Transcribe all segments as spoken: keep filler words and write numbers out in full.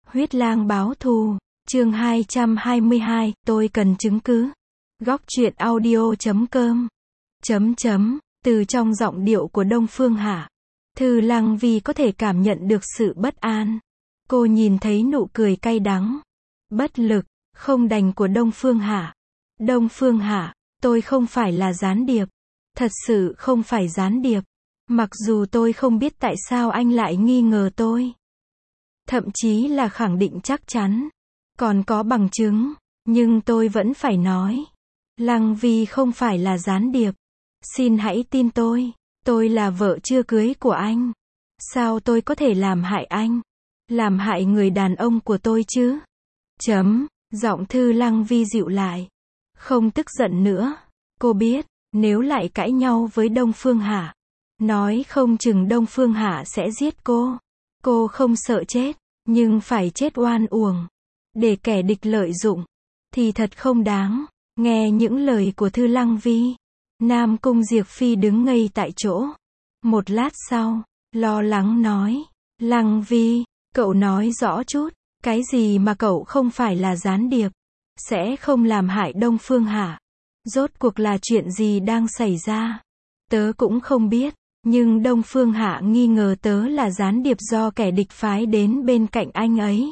Huyết lang báo thù, chương hai trăm hai mươi hai, tôi cần chứng cứ. Góc truyện audio chấm com. Chấm chấm, từ trong giọng điệu của Đông Phương Hạ, Thư Lăng Vi có thể cảm nhận được sự bất an. Cô nhìn thấy nụ cười cay đắng, bất lực, không đành của Đông Phương Hạ. Đông Phương Hạ, tôi không phải là gián điệp. Thật sự không phải gián điệp. Mặc dù tôi không biết tại sao anh lại nghi ngờ tôi. Thậm chí là khẳng định chắc chắn. Còn có bằng chứng. Nhưng tôi vẫn phải nói. Lăng Vi không phải là gián điệp. Xin hãy tin tôi. Tôi là vợ chưa cưới của anh. Sao tôi có thể làm hại anh? Làm hại người đàn ông của tôi chứ? Chấm. Giọng Thư Lăng Vi dịu lại. Không tức giận nữa. Cô biết, nếu lại cãi nhau với Đông Phương Hạ, nói không chừng Đông Phương Hạ sẽ giết cô. Cô không sợ chết, nhưng phải chết oan uổng. Để kẻ địch lợi dụng, thì thật không đáng. Nghe những lời của Thư Lăng Vi, Nam Cung Diệp Phi đứng ngây tại chỗ. Một lát sau, lo lắng nói, Lăng Vi, cậu nói rõ chút, cái gì mà cậu không phải là gián điệp, sẽ không làm hại Đông Phương Hạ. Rốt cuộc là chuyện gì đang xảy ra? Tớ cũng không biết, nhưng Đông Phương Hạ nghi ngờ tớ là gián điệp do kẻ địch phái đến bên cạnh anh ấy.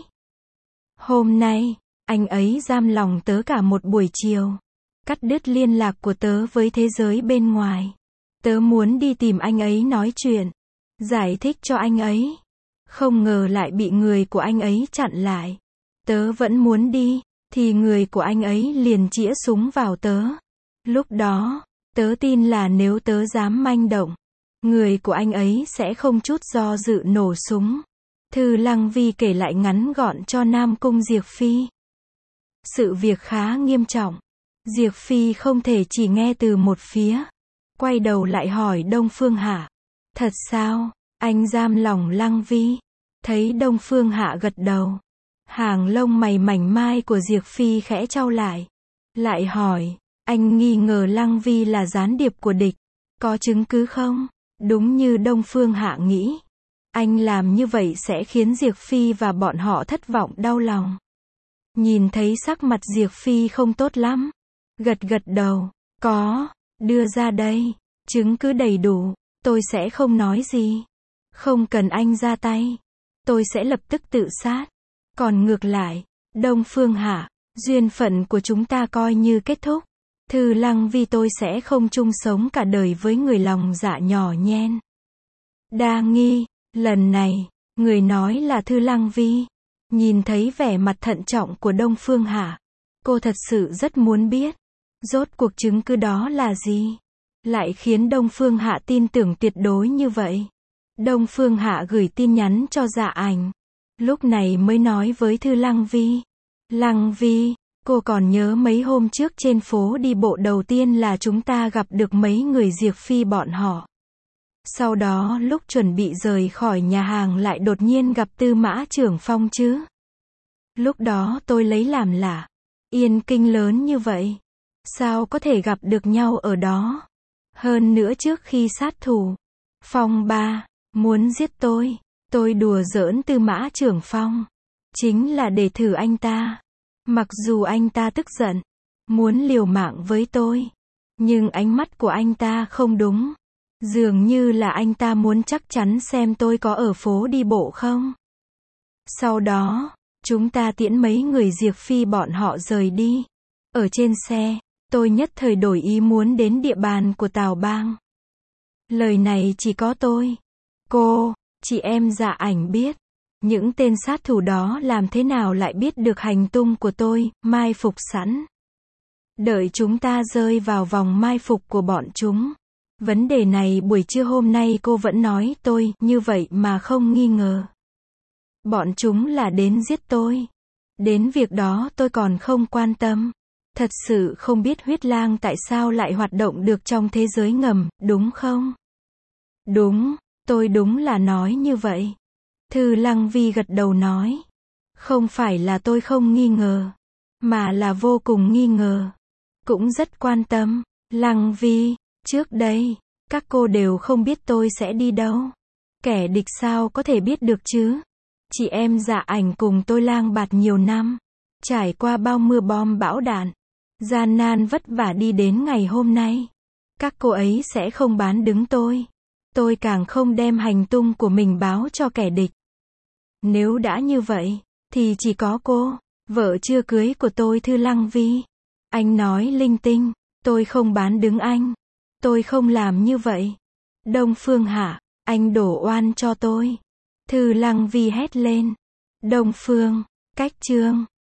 Hôm nay, anh ấy giam lòng tớ cả một buổi chiều, cắt đứt liên lạc của tớ với thế giới bên ngoài. Tớ muốn đi tìm anh ấy nói chuyện, giải thích cho anh ấy. Không ngờ lại bị người của anh ấy chặn lại. Tớ vẫn muốn đi, thì người của anh ấy liền chĩa súng vào tớ. Lúc đó, tớ tin là nếu tớ dám manh động, người của anh ấy sẽ không chút do dự nổ súng. Thư Lăng Vi kể lại ngắn gọn cho Nam Cung Diệp Phi. Sự việc khá nghiêm trọng. Diệp Phi không thể chỉ nghe từ một phía. Quay đầu lại hỏi Đông Phương Hạ. Thật sao, anh giam lòng Lăng Vi? Thấy Đông Phương Hạ gật đầu. Hàng lông mày mảnh mai của Diệp Phi khẽ chau lại. Lại hỏi, anh nghi ngờ Lăng Vi là gián điệp của địch. Có chứng cứ không? Đúng như Đông Phương Hạ nghĩ. Anh làm như vậy sẽ khiến Diệp Phi và bọn họ thất vọng đau lòng. Nhìn thấy sắc mặt Diệp Phi không tốt lắm. Gật gật đầu. Có. Đưa ra đây. Chứng cứ đầy đủ. Tôi sẽ không nói gì. Không cần anh ra tay. Tôi sẽ lập tức tự sát. Còn ngược lại, Đông Phương Hạ, duyên phận của chúng ta coi như kết thúc. Thư Lăng Vi tôi sẽ không chung sống cả đời với người lòng dạ nhỏ nhen. Đa nghi, lần này, người nói là Thư Lăng Vi. Nhìn thấy vẻ mặt thận trọng của Đông Phương Hạ, cô thật sự rất muốn biết, rốt cuộc chứng cứ đó là gì? Lại khiến Đông Phương Hạ tin tưởng tuyệt đối như vậy. Đông Phương Hạ gửi tin nhắn cho Dạ Ảnh. Lúc này mới nói với Thư Lăng Vi. Lăng Vi, cô còn nhớ mấy hôm trước trên phố đi bộ đầu tiên là chúng ta gặp được mấy người Diệp Phi bọn họ. Sau đó lúc chuẩn bị rời khỏi nhà hàng lại đột nhiên gặp Tư Mã Trưởng Phong chứ. Lúc đó tôi lấy làm lạ. Yên Kinh lớn như vậy. Sao có thể gặp được nhau ở đó? Hơn nữa trước khi sát thủ. Phong ba, muốn giết tôi. Tôi đùa giỡn Tư Mã Trưởng Phong. Chính là để thử anh ta. Mặc dù anh ta tức giận. Muốn liều mạng với tôi. Nhưng ánh mắt của anh ta không đúng. Dường như là anh ta muốn chắc chắn xem tôi có ở phố đi bộ không. Sau đó, chúng ta tiễn mấy người Diệp Phi bọn họ rời đi. Ở trên xe, tôi nhất thời đổi ý muốn đến địa bàn của Tào Bang. Lời này chỉ có tôi, cô, chị em Dạ Ảnh biết. Những tên sát thủ đó làm thế nào lại biết được hành tung của tôi, mai phục sẵn. Đợi chúng ta rơi vào vòng mai phục của bọn chúng. Vấn đề này buổi trưa hôm nay cô vẫn nói tôi, như vậy mà không nghi ngờ. Bọn chúng là đến giết tôi. Đến việc đó tôi còn không quan tâm. Thật sự không biết huyết lang tại sao lại hoạt động được trong thế giới ngầm, đúng không? Đúng, tôi đúng là nói như vậy. Thư Lăng Vi gật đầu nói. Không phải là tôi không nghi ngờ, mà là vô cùng nghi ngờ. Cũng rất quan tâm. Lăng Vi, trước đây, các cô đều không biết tôi sẽ đi đâu. Kẻ địch sao có thể biết được chứ? Chị em Dạ Ảnh cùng tôi lang bạt nhiều năm, trải qua bao mưa bom bão đạn, gian nan vất vả đi đến ngày hôm nay. Các cô ấy sẽ không bán đứng tôi. Tôi càng không đem hành tung của mình báo cho kẻ địch. Nếu đã như vậy, thì chỉ có cô, vợ chưa cưới của tôi Thư Lăng Vi. Anh nói linh tinh, tôi không bán đứng anh. Tôi không làm như vậy. Đông Phương Hạ, anh đổ oan cho tôi. Thư Lăng Vi hét lên. Đông Phương, cách chương.